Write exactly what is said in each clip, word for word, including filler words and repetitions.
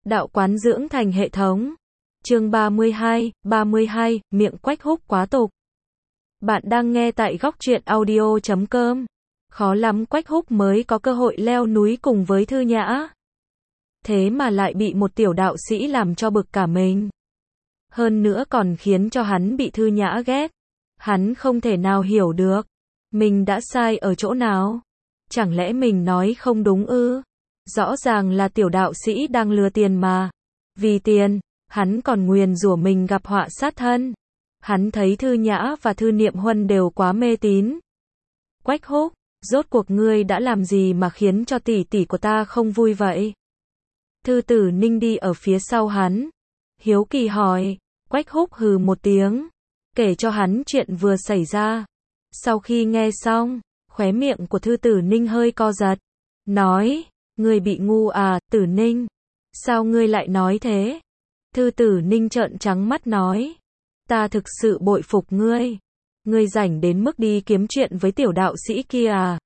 Đạo quán dưỡng thành hệ thống. Chương ba mươi hai, ba mươi hai, miệng Quách Húc quá tục. Bạn đang nghe tại góc truyện audio chấm com. Khó lắm Quách Húc mới có cơ hội leo núi cùng với Thư Nhã. Thế mà lại bị một tiểu đạo sĩ làm cho bực cả mình. Hơn nữa còn khiến cho hắn bị Thư Nhã ghét. Hắn không thể nào hiểu được. Mình đã sai ở chỗ nào? Chẳng lẽ mình nói không đúng ư? Rõ ràng là tiểu đạo sĩ đang lừa tiền mà. Vì tiền, hắn còn nguyền rủa mình gặp họa sát thân. Hắn thấy Thư Nhã và Thư Niệm Huân đều quá mê tín. Quách Húc, rốt cuộc ngươi đã làm gì mà khiến cho tỷ tỷ của ta không vui vậy? Thư Tử Ninh đi ở phía sau hắn. Hiếu kỳ hỏi. Quách Húc hừ một tiếng. Kể cho hắn chuyện vừa xảy ra. Sau khi nghe xong, khóe miệng của Thư Tử Ninh hơi co giật. Nói, ngươi bị ngu à, Tử Ninh? Sao ngươi lại nói thế? Thư Tử Ninh trợn trắng mắt nói. Ta thực sự bội phục ngươi. Ngươi rảnh đến mức đi kiếm chuyện với tiểu đạo sĩ kia à?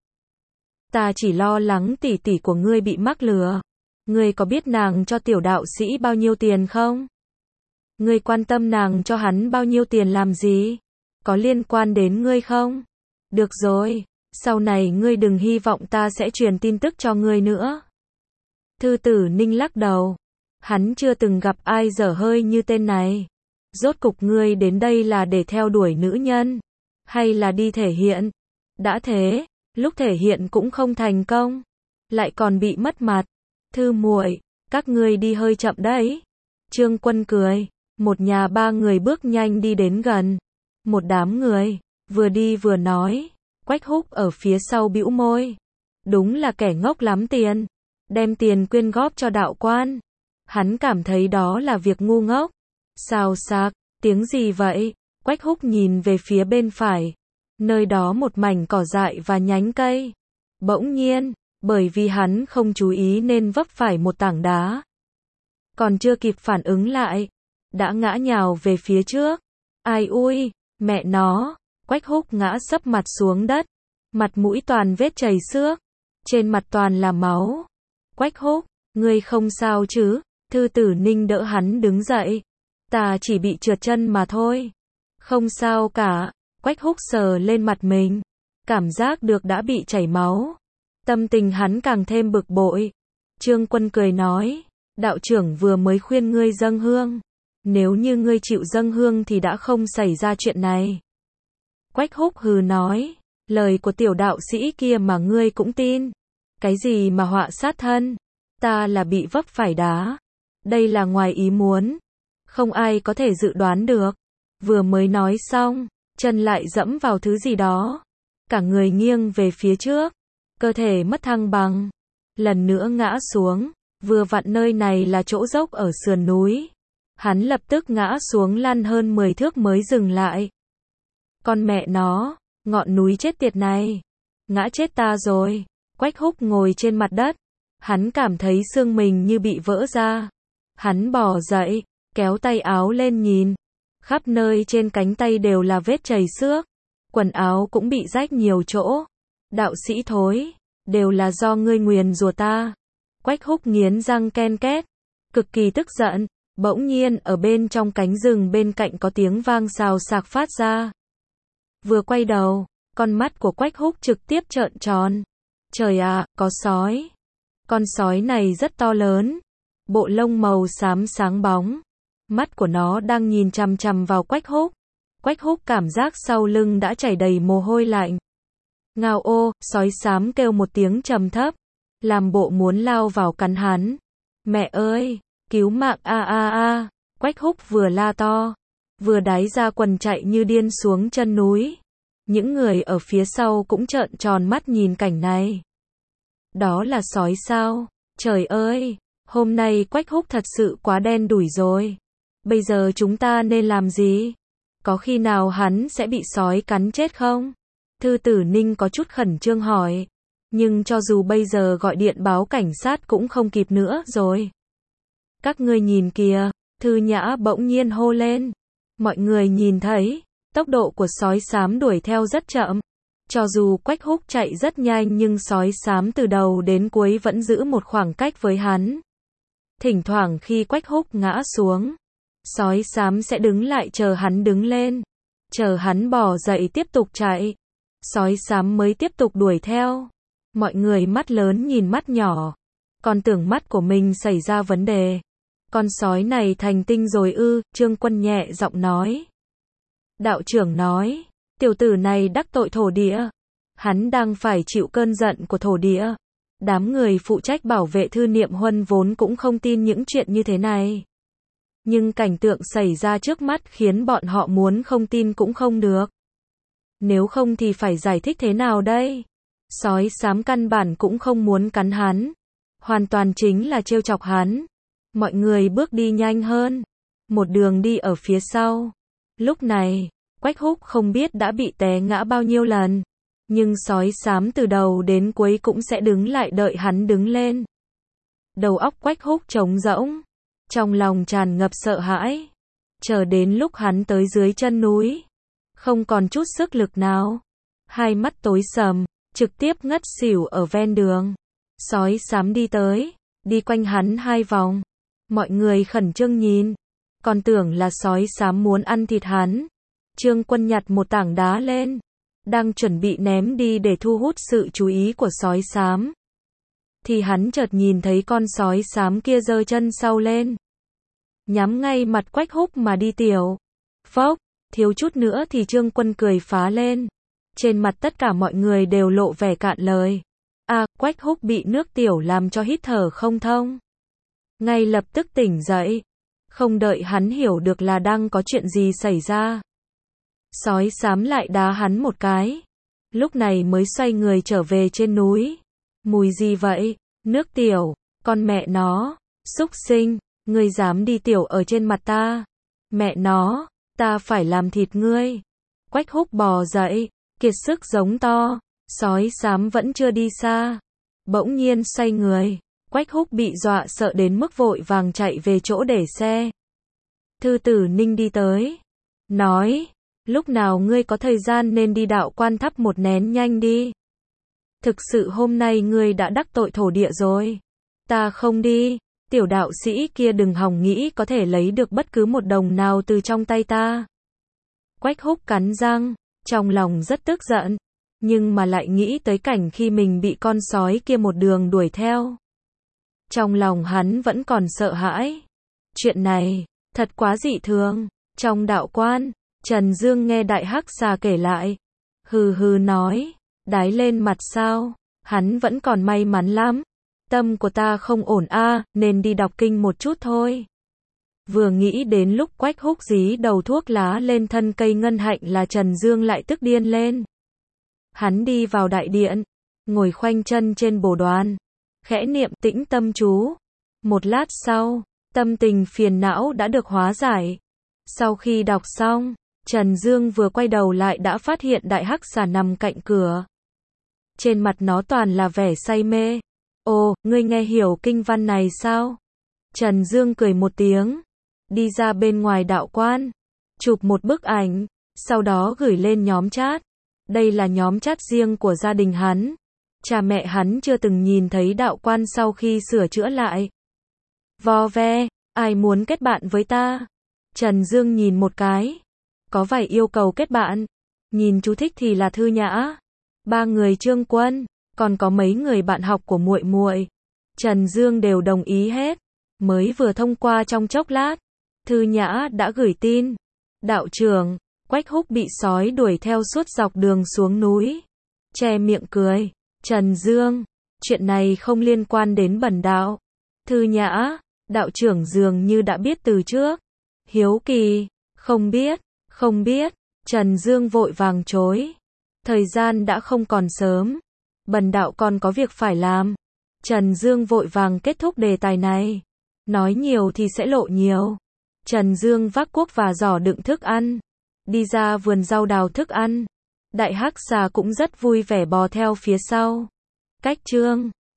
Ta chỉ lo lắng tỷ tỷ của ngươi bị mắc lừa. Ngươi có biết nàng cho tiểu đạo sĩ bao nhiêu tiền không? Ngươi quan tâm nàng cho hắn bao nhiêu tiền làm gì? Có liên quan đến ngươi không? Được rồi, sau này ngươi đừng hy vọng ta sẽ truyền tin tức cho ngươi nữa. Thư Tử Ninh lắc đầu. Hắn chưa từng gặp ai dở hơi như tên này. Rốt cục ngươi đến đây là để theo đuổi nữ nhân, hay là đi thể hiện? Đã thế, lúc thể hiện cũng không thành công, lại còn bị mất mặt. Thư muội, các ngươi đi hơi chậm đấy. Trương Quân cười. Một nhà ba người bước nhanh đi đến gần. Một đám người, vừa đi vừa nói. Quách Húc ở phía sau bĩu môi. Đúng là kẻ ngốc lắm tiền. Đem tiền quyên góp cho đạo quan. Hắn cảm thấy đó là việc ngu ngốc. Xào xạc, tiếng gì vậy? Quách Húc nhìn về phía bên phải. Nơi đó một mảnh cỏ dại và nhánh cây. Bỗng nhiên, bởi vì hắn không chú ý nên vấp phải một tảng đá. Còn chưa kịp phản ứng lại, đã ngã nhào về phía trước. Ai ui, mẹ nó. Quách Húc ngã sấp mặt xuống đất. Mặt mũi toàn vết chảy xước. Trên mặt toàn là máu. Quách Húc, ngươi không sao chứ? Thư Tử Ninh đỡ hắn đứng dậy. Ta chỉ bị trượt chân mà thôi. Không sao cả. Quách Húc sờ lên mặt mình. Cảm giác được đã bị chảy máu. Tâm tình hắn càng thêm bực bội. Trương Quân cười nói. Đạo trưởng vừa mới khuyên ngươi dâng hương. Nếu như ngươi chịu dâng hương thì đã không xảy ra chuyện này. Quách Húc hừ nói. Lời của tiểu đạo sĩ kia mà ngươi cũng tin. Cái gì mà họa sát thân? Ta là bị vấp phải đá. Đây là ngoài ý muốn. Không ai có thể dự đoán được. Vừa mới nói xong, chân lại dẫm vào thứ gì đó. Cả người nghiêng về phía trước. Cơ thể mất thăng bằng. Lần nữa ngã xuống. Vừa vặn nơi này là chỗ dốc ở sườn núi. Hắn lập tức ngã xuống lăn hơn mười thước mới dừng lại. Con mẹ nó, ngọn núi chết tiệt này. Ngã chết ta rồi. Quách Húc ngồi trên mặt đất. Hắn cảm thấy xương mình như bị vỡ ra. Hắn bò dậy, kéo tay áo lên nhìn. Khắp nơi trên cánh tay đều là vết chảy xước. Quần áo cũng bị rách nhiều chỗ. Đạo sĩ thối, đều là do ngươi nguyền rủa ta. Quách Húc nghiến răng ken két. Cực kỳ tức giận. Bỗng nhiên ở bên trong cánh rừng bên cạnh có tiếng vang xào xạc phát ra. Vừa quay đầu, con mắt của Quách Húc trực tiếp trợn tròn. Trời ạ, có sói. Con sói này rất to lớn. Bộ lông màu xám sáng bóng. Mắt của nó đang nhìn chằm chằm vào Quách Húc. Quách Húc cảm giác sau lưng đã chảy đầy mồ hôi lạnh. Ngao ô, sói xám kêu một tiếng trầm thấp. Làm bộ muốn lao vào cắn hắn. Mẹ ơi, cứu mạng a a a. Quách Húc vừa la to, vừa đái ra quần chạy như điên xuống chân núi. Những người ở phía sau cũng trợn tròn mắt nhìn cảnh này. Đó là sói sao? Trời ơi, hôm nay Quách Húc thật sự quá đen đủi rồi. Bây giờ chúng ta nên làm gì? Có khi nào hắn sẽ bị sói cắn chết không? Thư Tử Ninh có chút khẩn trương hỏi. Nhưng cho dù bây giờ gọi điện báo cảnh sát cũng không kịp nữa rồi. Các ngươi nhìn kìa, Thư Nhã bỗng nhiên hô lên. Mọi người nhìn thấy, tốc độ của sói xám đuổi theo rất chậm. Cho dù Quách Húc chạy rất nhanh nhưng sói xám từ đầu đến cuối vẫn giữ một khoảng cách với hắn. Thỉnh thoảng khi Quách Húc ngã xuống, sói xám sẽ đứng lại chờ hắn đứng lên, chờ hắn bò dậy tiếp tục chạy. Sói xám mới tiếp tục đuổi theo. Mọi người mắt lớn nhìn mắt nhỏ, còn tưởng mắt của mình xảy ra vấn đề. Con sói này thành tinh rồi ư? Trương Quân nhẹ giọng nói. Đạo trưởng nói, tiểu tử này đắc tội thổ địa. Hắn đang phải chịu cơn giận của thổ địa. Đám người phụ trách bảo vệ Thư Niệm Huân vốn cũng không tin những chuyện như thế này. Nhưng cảnh tượng xảy ra trước mắt khiến bọn họ muốn không tin cũng không được. Nếu không thì phải giải thích thế nào đây? Sói xám căn bản cũng không muốn cắn hắn. Hoàn toàn chính là trêu chọc hắn. Mọi người bước đi nhanh hơn. Một đường đi ở phía sau. Lúc này, Quách Húc không biết đã bị té ngã bao nhiêu lần. Nhưng sói xám từ đầu đến cuối cũng sẽ đứng lại đợi hắn đứng lên. Đầu óc Quách Húc trống rỗng. Trong lòng tràn ngập sợ hãi. Chờ đến lúc hắn tới dưới chân núi. Không còn chút sức lực nào. Hai mắt tối sầm, trực tiếp ngất xỉu ở ven đường. Sói xám đi tới, đi quanh hắn hai vòng. Mọi người khẩn trương nhìn. Còn tưởng là sói xám muốn ăn thịt hắn. Trương Quân nhặt một tảng đá lên. Đang chuẩn bị ném đi để thu hút sự chú ý của sói xám. Thì hắn chợt nhìn thấy con sói xám kia giơ chân sau lên. Nhắm ngay mặt Quách Húc mà đi tiểu. Phốc, thiếu chút nữa thì Trương Quân cười phá lên. Trên mặt tất cả mọi người đều lộ vẻ cạn lời. À, Quách Húc bị nước tiểu làm cho hít thở không thông. Ngay lập tức tỉnh dậy. Không đợi hắn hiểu được là đang có chuyện gì xảy ra. Sói xám lại đá hắn một cái. Lúc này mới xoay người trở về trên núi. Mùi gì vậy? Nước tiểu. Con mẹ nó. Xúc sinh. Ngươi dám đi tiểu ở trên mặt ta. Mẹ nó. Ta phải làm thịt ngươi. Quách Húc bò dậy. Kiệt sức giống to. Sói xám vẫn chưa đi xa. Bỗng nhiên xoay người. Quách Húc bị dọa sợ đến mức vội vàng chạy về chỗ để xe. Thư Tử Ninh đi tới. Nói. Lúc nào ngươi có thời gian nên đi đạo quan thắp một nén nhanh đi. Thực sự hôm nay ngươi đã đắc tội thổ địa rồi. Ta không đi. Tiểu đạo sĩ kia đừng hòng nghĩ có thể lấy được bất cứ một đồng nào từ trong tay ta. Quách Húc cắn răng. Trong lòng rất tức giận. Nhưng mà lại nghĩ tới cảnh khi mình bị con sói kia một đường đuổi theo. Trong lòng hắn vẫn còn sợ hãi. Chuyện này, thật quá dị thường. Trong đạo quan, Trần Dương nghe Đại Hắc Xà kể lại. Hừ hừ nói, đái lên mặt sao, hắn vẫn còn may mắn lắm. Tâm của ta không ổn a, nên đi đọc kinh một chút thôi. Vừa nghĩ đến lúc Quách Húc dí đầu thuốc lá lên thân cây ngân hạnh là Trần Dương lại tức điên lên. Hắn đi vào đại điện, ngồi khoanh chân trên bồ đoàn, khẽ niệm tĩnh tâm chú. Một lát sau, tâm tình phiền não đã được hóa giải. Sau khi đọc xong, Trần Dương vừa quay đầu lại đã phát hiện Đại Hắc Xà nằm cạnh cửa. Trên mặt nó toàn là vẻ say mê. Ồ, ngươi nghe hiểu kinh văn này sao? Trần Dương cười một tiếng, đi ra bên ngoài đạo quan, chụp một bức ảnh, sau đó gửi lên nhóm chat. Đây là nhóm chat riêng của gia đình hắn. Cha mẹ hắn chưa từng nhìn thấy đạo quan sau khi sửa chữa lại. Vo ve, ai muốn kết bạn với ta? Trần Dương nhìn một cái. Có vài yêu cầu kết bạn. Nhìn chú thích thì là Thư Nhã, ba người Trương Quân, còn có mấy người bạn học của muội muội. Trần Dương đều đồng ý hết. Mới vừa thông qua trong chốc lát, Thư Nhã đã gửi tin. Đạo trưởng, Quách Húc bị sói đuổi theo suốt dọc đường xuống núi. Che miệng cười. Trần Dương, chuyện này không liên quan đến bần đạo. Thư Nhã, đạo trưởng dường như đã biết từ trước. Hiếu kỳ, không biết, không biết. Trần Dương vội vàng chối. Thời gian đã không còn sớm. Bần đạo còn có việc phải làm. Trần Dương vội vàng kết thúc đề tài này. Nói nhiều thì sẽ lộ nhiều. Trần Dương vác cuốc và giỏ đựng thức ăn. Đi ra vườn rau đào thức ăn. Đại Hắc Xà cũng rất vui vẻ bò theo phía sau. Cách chương